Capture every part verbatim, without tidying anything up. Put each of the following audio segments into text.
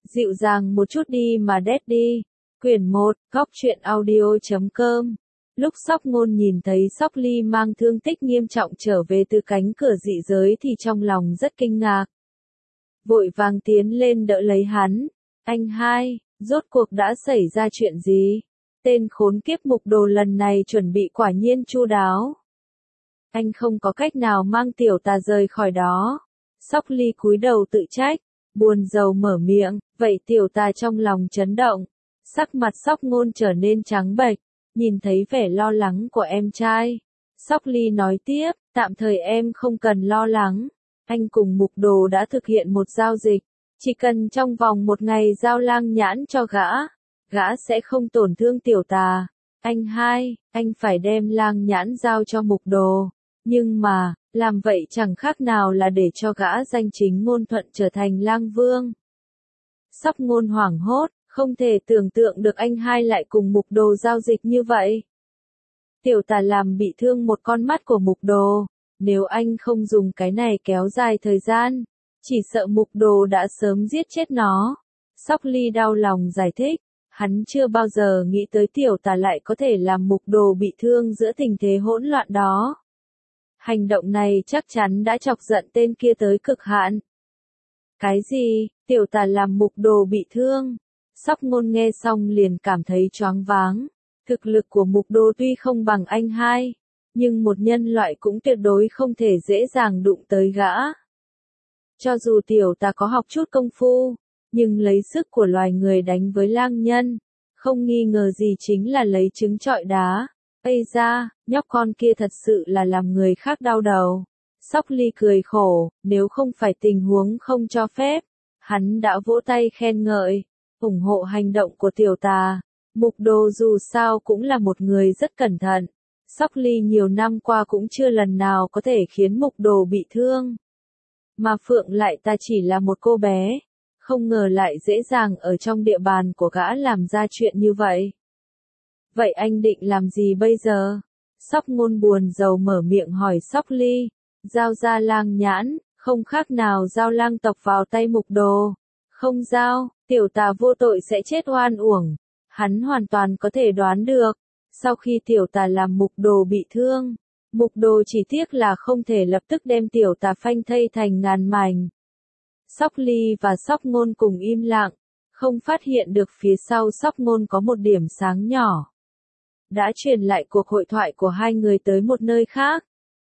Dịu dàng một chút đi mà Daddy. Quyển một, góc truyện audio chấm com. Lúc Sóc Ngôn nhìn thấy Sóc Ly mang thương tích nghiêm trọng trở về từ cánh cửa dị giới thì trong lòng rất kinh ngạc. Vội vàng tiến lên đỡ lấy hắn. Anh hai, rốt cuộc đã xảy ra chuyện gì? Tên khốn kiếp Mục Đồ lần này chuẩn bị quả nhiên chu đáo. Anh không có cách nào mang tiểu tà rời khỏi đó. Sóc Ly cúi đầu tự trách, buồn rầu mở miệng, vậy tiểu tà trong lòng chấn động. Sắc mặt Sóc Ngôn trở nên trắng bệch, nhìn thấy vẻ lo lắng của em trai. Sóc Ly nói tiếp, tạm thời em không cần lo lắng. Anh cùng Mục Đồ đã thực hiện một giao dịch. Chỉ cần trong vòng một ngày giao lang nhãn cho gã, gã sẽ không tổn thương tiểu tà. Anh hai, anh phải đem lang nhãn giao cho Mục Đồ. Nhưng mà, làm vậy chẳng khác nào là để cho gã danh chính ngôn thuận trở thành lang vương. Sóc Ngôn hoảng hốt, không thể tưởng tượng được anh hai lại cùng Mục Đồ giao dịch như vậy. Tiểu tà làm bị thương một con mắt của Mục Đồ. Nếu anh không dùng cái này kéo dài thời gian, chỉ sợ Mục Đồ đã sớm giết chết nó. Sóc Ly đau lòng giải thích, hắn chưa bao giờ nghĩ tới tiểu tà lại có thể làm Mục Đồ bị thương giữa tình thế hỗn loạn đó. Hành động này chắc chắn đã chọc giận tên kia tới cực hạn. Cái gì, tiểu tà làm Mục Đồ bị thương? Sóc Ngôn nghe xong liền cảm thấy choáng váng. Thực lực của Mục Đồ tuy không bằng anh hai, nhưng một nhân loại cũng tuyệt đối không thể dễ dàng đụng tới gã. Cho dù tiểu tà có học chút công phu, nhưng lấy sức của loài người đánh với lang nhân, không nghi ngờ gì chính là lấy trứng trọi đá. Ây da, nhóc con kia thật sự là làm người khác đau đầu. Sóc Ly cười khổ, nếu không phải tình huống không cho phép, hắn đã vỗ tay khen ngợi, ủng hộ hành động của tiểu tà. Mục Đồ dù sao cũng là một người rất cẩn thận. Sóc Ly nhiều năm qua cũng chưa lần nào có thể khiến Mục Đồ bị thương. Mà Phượng lại ta chỉ là một cô bé, không ngờ lại dễ dàng ở trong địa bàn của gã làm ra chuyện như vậy. Vậy anh định làm gì bây giờ? Sóc Ngôn buồn rầu mở miệng hỏi Sóc Ly. Giao ra lang nhãn, không khác nào giao lang tộc vào tay Mục Đồ. Không giao, tiểu tà vô tội sẽ chết oan uổng. Hắn hoàn toàn có thể đoán được. Sau khi tiểu tà làm Mục Đồ bị thương, Mục Đồ chỉ tiếc là không thể lập tức đem tiểu tà phanh thây thành ngàn mảnh. Sóc Ly và Sóc Ngôn cùng im lặng, không phát hiện được phía sau Sóc Ngôn có một điểm sáng nhỏ. Đã truyền lại cuộc hội thoại của hai người tới một nơi khác.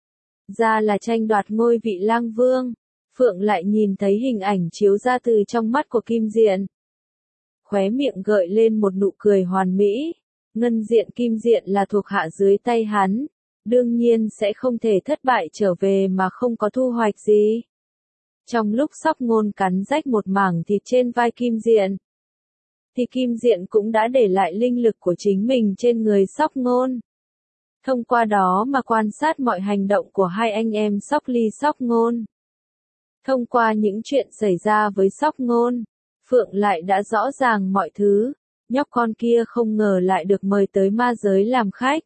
Ra là tranh đoạt ngôi vị lang vương. Phượng lại nhìn thấy hình ảnh chiếu ra từ trong mắt của Kim Diện. Khóe miệng gợi lên một nụ cười hoàn mỹ. Ngân Diện Kim Diện là thuộc hạ dưới tay hắn, đương nhiên sẽ không thể thất bại trở về mà không có thu hoạch gì. Trong lúc Sóc Ngôn cắn rách một mảng thịt trên vai Kim Diện, thì Kim Diện cũng đã để lại linh lực của chính mình trên người Sóc Ngôn. Thông qua đó mà quan sát mọi hành động của hai anh em Sóc Ly Sóc Ngôn. Thông qua những chuyện xảy ra với Sóc Ngôn, Phượng lại đã rõ ràng mọi thứ. Nhóc con kia không ngờ lại được mời tới ma giới làm khách.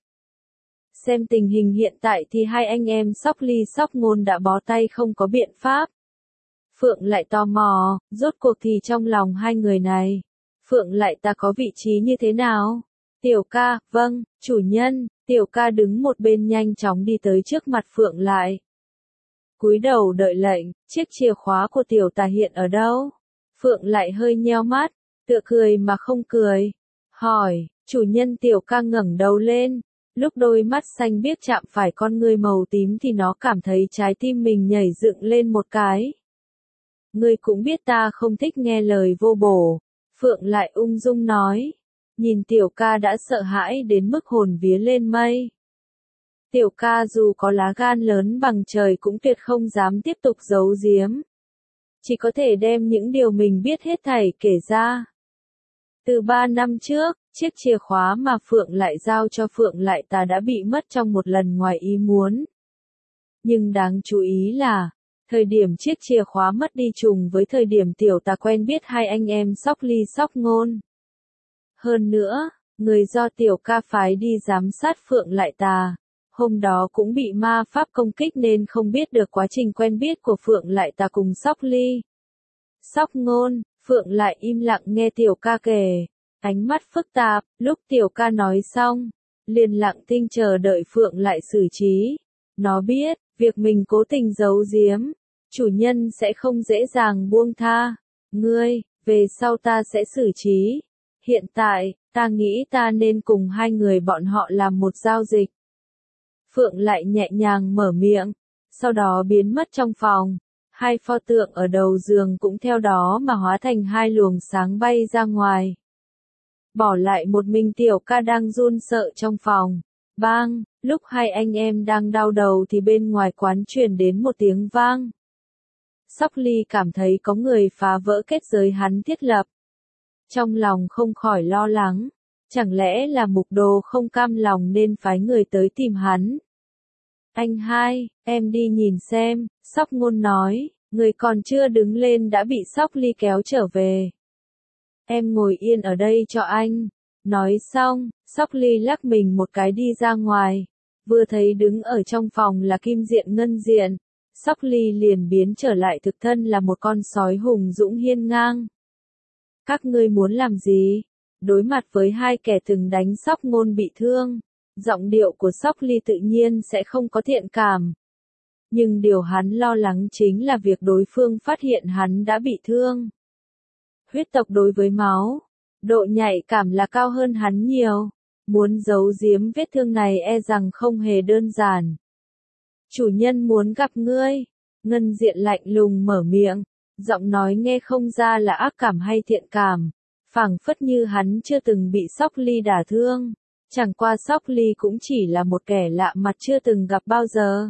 Xem tình hình hiện tại thì hai anh em Sóc Ly Sóc Ngôn đã bó tay không có biện pháp. Phượng lại tò mò, rốt cuộc thì trong lòng hai người này, Phượng lại ta có vị trí như thế nào? Tiểu ca, vâng, chủ nhân. Tiểu ca đứng một bên nhanh chóng đi tới trước mặt Phượng lại. Cúi đầu đợi lệnh, chiếc chìa khóa của tiểu tà hiện ở đâu? Phượng lại hơi nheo mắt, tựa cười mà không cười. Hỏi, chủ nhân. Tiểu ca ngẩng đầu lên. Lúc đôi mắt xanh biếc chạm phải con ngươi màu tím thì nó cảm thấy trái tim mình nhảy dựng lên một cái. Ngươi cũng biết ta không thích nghe lời vô bổ. Phượng lại ung dung nói. Nhìn tiểu ca đã sợ hãi đến mức hồn vía lên mây. Tiểu ca dù có lá gan lớn bằng trời cũng tuyệt không dám tiếp tục giấu giếm. Chỉ có thể đem những điều mình biết hết thảy kể ra. Từ ba năm trước, chiếc chìa khóa mà Phượng lại giao cho Phượng lại ta đã bị mất trong một lần ngoài ý muốn. Nhưng đáng chú ý là, thời điểm chiếc chìa khóa mất đi trùng với thời điểm tiểu ta quen biết hai anh em Sóc Ly Sóc Ngôn. Hơn nữa, người do tiểu ca phái đi giám sát Phượng lại ta, hôm đó cũng bị ma pháp công kích nên không biết được quá trình quen biết của Phượng lại ta cùng Sóc Ly. Sóc Ngôn, Phượng lại im lặng nghe tiểu ca kể, ánh mắt phức tạp, lúc tiểu ca nói xong, liền lặng thinh chờ đợi Phượng lại xử trí. Nó biết, việc mình cố tình giấu giếm, chủ nhân sẽ không dễ dàng buông tha. Ngươi, về sau ta sẽ xử trí. Hiện tại, ta nghĩ ta nên cùng hai người bọn họ làm một giao dịch. Phượng lại nhẹ nhàng mở miệng, sau đó biến mất trong phòng. Hai pho tượng ở đầu giường cũng theo đó mà hóa thành hai luồng sáng bay ra ngoài. Bỏ lại một mình tiểu ca đang run sợ trong phòng. Bang, lúc hai anh em đang đau đầu thì bên ngoài quán truyền đến một tiếng vang. Sóc Ly cảm thấy có người phá vỡ kết giới hắn thiết lập. Trong lòng không khỏi lo lắng, chẳng lẽ là Mục Đồ không cam lòng nên phái người tới tìm hắn. Anh hai, em đi nhìn xem, Sóc Ngôn nói, người còn chưa đứng lên đã bị Sóc Ly kéo trở về. Em ngồi yên ở đây cho anh. Nói xong, Sóc Ly lắc mình một cái đi ra ngoài. Vừa thấy đứng ở trong phòng là Kim Diện Ngân Diện, Sóc Ly liền biến trở lại thực thân là một con sói hùng dũng hiên ngang. Các ngươi muốn làm gì? Đối mặt với hai kẻ từng đánh Sóc Ngôn bị thương, giọng điệu của Sóc Ly tự nhiên sẽ không có thiện cảm. Nhưng điều hắn lo lắng chính là việc đối phương phát hiện hắn đã bị thương. Huyết tộc đối với máu, độ nhạy cảm là cao hơn hắn nhiều. Muốn giấu giếm vết thương này e rằng không hề đơn giản. Chủ nhân muốn gặp ngươi. Ngân Diện lạnh lùng mở miệng, giọng nói nghe không ra là ác cảm hay thiện cảm, phảng phất như hắn chưa từng bị Sóc Ly đả thương. Chẳng qua Sóc Ly cũng chỉ là một kẻ lạ mặt chưa từng gặp bao giờ.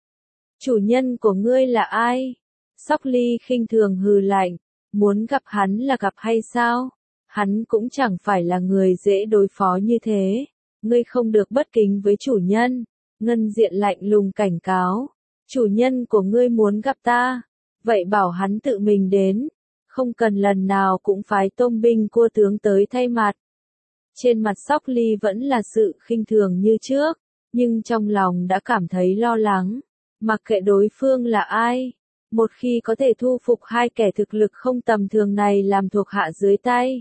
Chủ nhân của ngươi là ai? Sóc Ly khinh thường hừ lạnh, muốn gặp hắn là gặp hay sao? Hắn cũng chẳng phải là người dễ đối phó như thế. Ngươi không được bất kính với chủ nhân. Ngân Diện lạnh lùng cảnh cáo. Chủ nhân của ngươi muốn gặp ta. Vậy bảo hắn tự mình đến. Không cần lần nào cũng phái tôm binh cua tướng tới thay mặt. Trên mặt Sóc Ly vẫn là sự khinh thường như trước. Nhưng trong lòng đã cảm thấy lo lắng. Mặc kệ đối phương là ai. Một khi có thể thu phục hai kẻ thực lực không tầm thường này làm thuộc hạ dưới tay.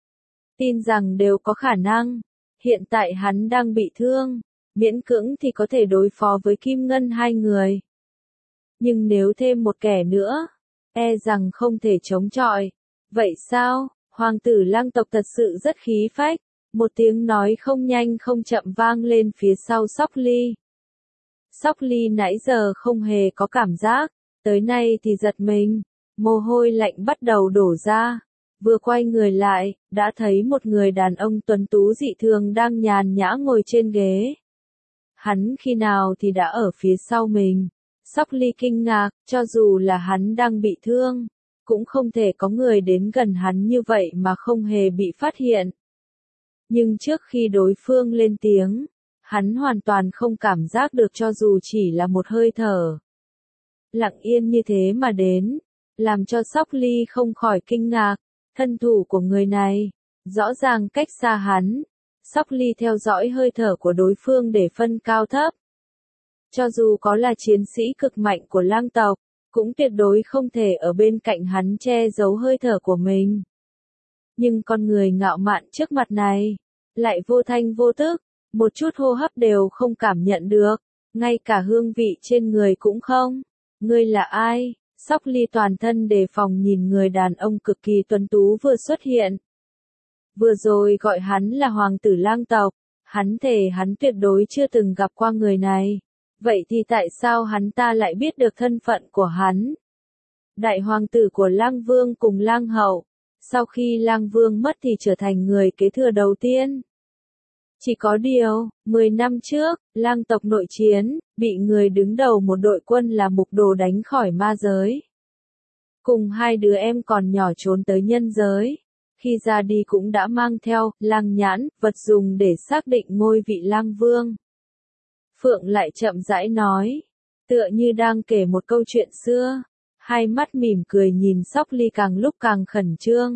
Tin rằng đều có khả năng. Hiện tại hắn đang bị thương. Miễn cưỡng thì có thể đối phó với Kim Ngân hai người. Nhưng nếu thêm một kẻ nữa, e rằng không thể chống chọi. Vậy sao? Hoàng tử Lang tộc thật sự rất khí phách. Một tiếng nói không nhanh không chậm vang lên phía sau Sóc Ly. Sóc Ly nãy giờ không hề có cảm giác, tới nay thì giật mình, mồ hôi lạnh bắt đầu đổ ra. Vừa quay người lại, đã thấy một người đàn ông tuấn tú dị thường đang nhàn nhã ngồi trên ghế. Hắn khi nào thì đã ở phía sau mình. Sóc Ly kinh ngạc, cho dù là hắn đang bị thương, cũng không thể có người đến gần hắn như vậy mà không hề bị phát hiện. Nhưng trước khi đối phương lên tiếng, hắn hoàn toàn không cảm giác được cho dù chỉ là một hơi thở. Lặng yên như thế mà đến, làm cho Sóc Ly không khỏi kinh ngạc, thân thủ của người này, rõ ràng cách xa hắn. Sóc Ly theo dõi hơi thở của đối phương để phân cao thấp. Cho dù có là chiến sĩ cực mạnh của Lang tộc, cũng tuyệt đối không thể ở bên cạnh hắn che giấu hơi thở của mình. Nhưng con người ngạo mạn trước mặt này, lại vô thanh vô tức, một chút hô hấp đều không cảm nhận được, ngay cả hương vị trên người cũng không. Ngươi là ai? Sóc Ly toàn thân đề phòng nhìn người đàn ông cực kỳ tuấn tú vừa xuất hiện. Vừa rồi gọi hắn là hoàng tử Lang tộc, hắn thề hắn tuyệt đối chưa từng gặp qua người này. Vậy thì tại sao hắn ta lại biết được thân phận của hắn? Đại hoàng tử của Lang Vương cùng Lang Hậu, sau khi Lang Vương mất thì trở thành người kế thừa đầu tiên. Chỉ có điều, mười năm trước, Lang tộc nội chiến, bị người đứng đầu một đội quân là Mục Đồ đánh khỏi ma giới. Cùng hai đứa em còn nhỏ trốn tới nhân giới. Khi ra đi cũng đã mang theo, lang nhãn, vật dùng để xác định ngôi vị Lang Vương. Phượng lại chậm rãi nói, tựa như đang kể một câu chuyện xưa, hai mắt mỉm cười nhìn Sóc Ly càng lúc càng khẩn trương.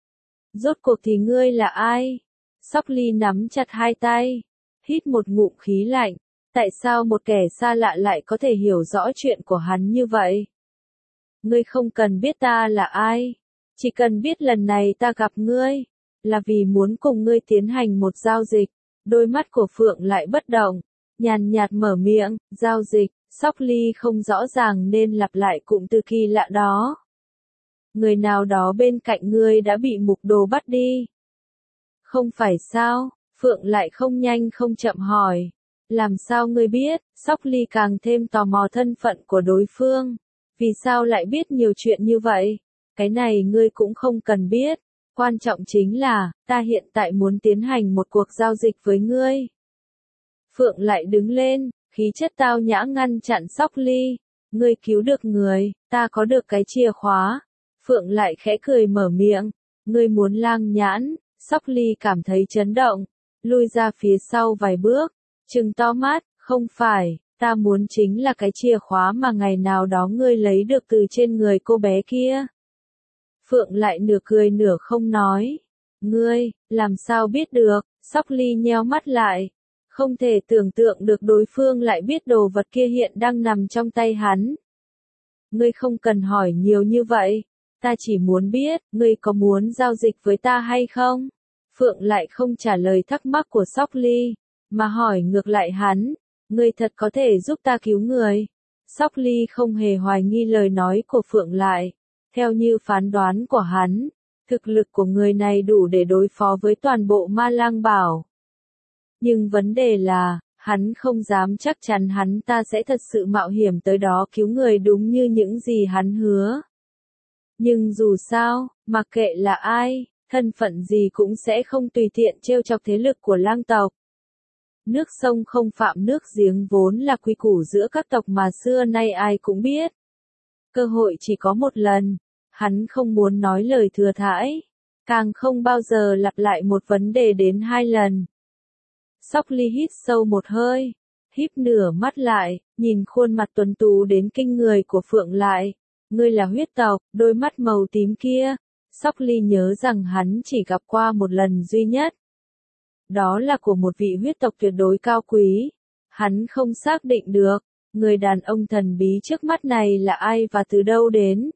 Rốt cuộc thì ngươi là ai? Sóc Ly nắm chặt hai tay, hít một ngụm khí lạnh, tại sao một kẻ xa lạ lại có thể hiểu rõ chuyện của hắn như vậy? Ngươi không cần biết ta là ai, Chỉ cần biết lần này ta gặp ngươi, là vì muốn cùng ngươi tiến hành một giao dịch. Đôi mắt của Phượng lại bất động, nhàn nhạt mở miệng, giao dịch. Sóc Ly không rõ ràng nên lặp lại cụm từ kỳ lạ đó. Người nào đó bên cạnh ngươi đã bị mục đồ bắt đi. Không phải sao? Phượng lại không nhanh không chậm hỏi. Làm sao ngươi biết? Sóc Ly càng thêm tò mò thân phận của đối phương. Vì sao lại biết nhiều chuyện như vậy? Cái này ngươi cũng không cần biết. Quan trọng chính là, ta hiện tại muốn tiến hành một cuộc giao dịch với ngươi. Phượng lại đứng lên, khí chất tao nhã ngăn chặn Sóc Ly. Ngươi cứu được người, ta có được cái chìa khóa. Phượng lại khẽ cười mở miệng. Ngươi muốn lang nhãn. Sóc Ly cảm thấy chấn động, lui ra phía sau vài bước, trừng to mắt, không phải, ta muốn chính là cái chìa khóa mà ngày nào đó ngươi lấy được từ trên người cô bé kia. Phượng lại nửa cười nửa không nói. Ngươi, làm sao biết được? Sóc Ly nheo mắt lại. Không thể tưởng tượng được đối phương lại biết đồ vật kia hiện đang nằm trong tay hắn. Ngươi không cần hỏi nhiều như vậy. Ta chỉ muốn biết, ngươi có muốn giao dịch với ta hay không? Phượng lại không trả lời thắc mắc của Sóc Ly, mà hỏi ngược lại hắn. Ngươi thật có thể giúp ta cứu người? Sóc Ly không hề hoài nghi lời nói của Phượng lại. Theo như phán đoán của hắn, thực lực của người này đủ để đối phó với toàn bộ Ma Lang Bảo. Nhưng vấn đề là, hắn không dám chắc chắn hắn ta sẽ thật sự mạo hiểm tới đó cứu người đúng như những gì hắn hứa. Nhưng dù sao, mặc kệ là ai, thân phận gì cũng sẽ không tùy tiện trêu chọc thế lực của lang tộc. Nước sông không phạm nước giếng vốn là quy củ giữa các tộc mà xưa nay ai cũng biết. Cơ hội chỉ có một lần, hắn không muốn nói lời thừa thãi, càng không bao giờ lặp lại một vấn đề đến hai lần. Sóc Ly hít sâu một hơi, híp nửa mắt lại, nhìn khuôn mặt tuấn tú đến kinh người của Phượng lại. Ngươi là huyết tộc, đôi mắt màu tím kia. Sóc Ly nhớ rằng hắn chỉ gặp qua một lần duy nhất. Đó là của một vị huyết tộc tuyệt đối cao quý. Hắn không xác định được, người đàn ông thần bí trước mắt này là ai và từ đâu đến.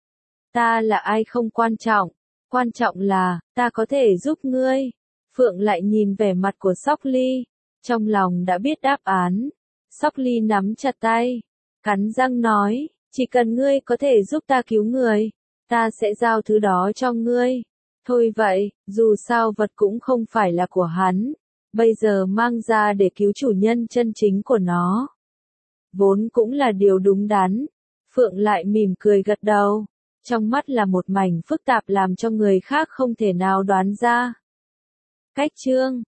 Ta là ai không quan trọng, quan trọng là, ta có thể giúp ngươi. Phượng lại nhìn vẻ mặt của Sóc Ly, trong lòng đã biết đáp án. Sóc Ly nắm chặt tay, cắn răng nói, chỉ cần ngươi có thể giúp ta cứu người, ta sẽ giao thứ đó cho ngươi. Thôi vậy, dù sao vật cũng không phải là của hắn, bây giờ mang ra để cứu chủ nhân chân chính của nó. Vốn cũng là điều đúng đắn. Phượng lại mỉm cười gật đầu, trong mắt là một mảnh phức tạp làm cho người khác không thể nào đoán ra. Cách chương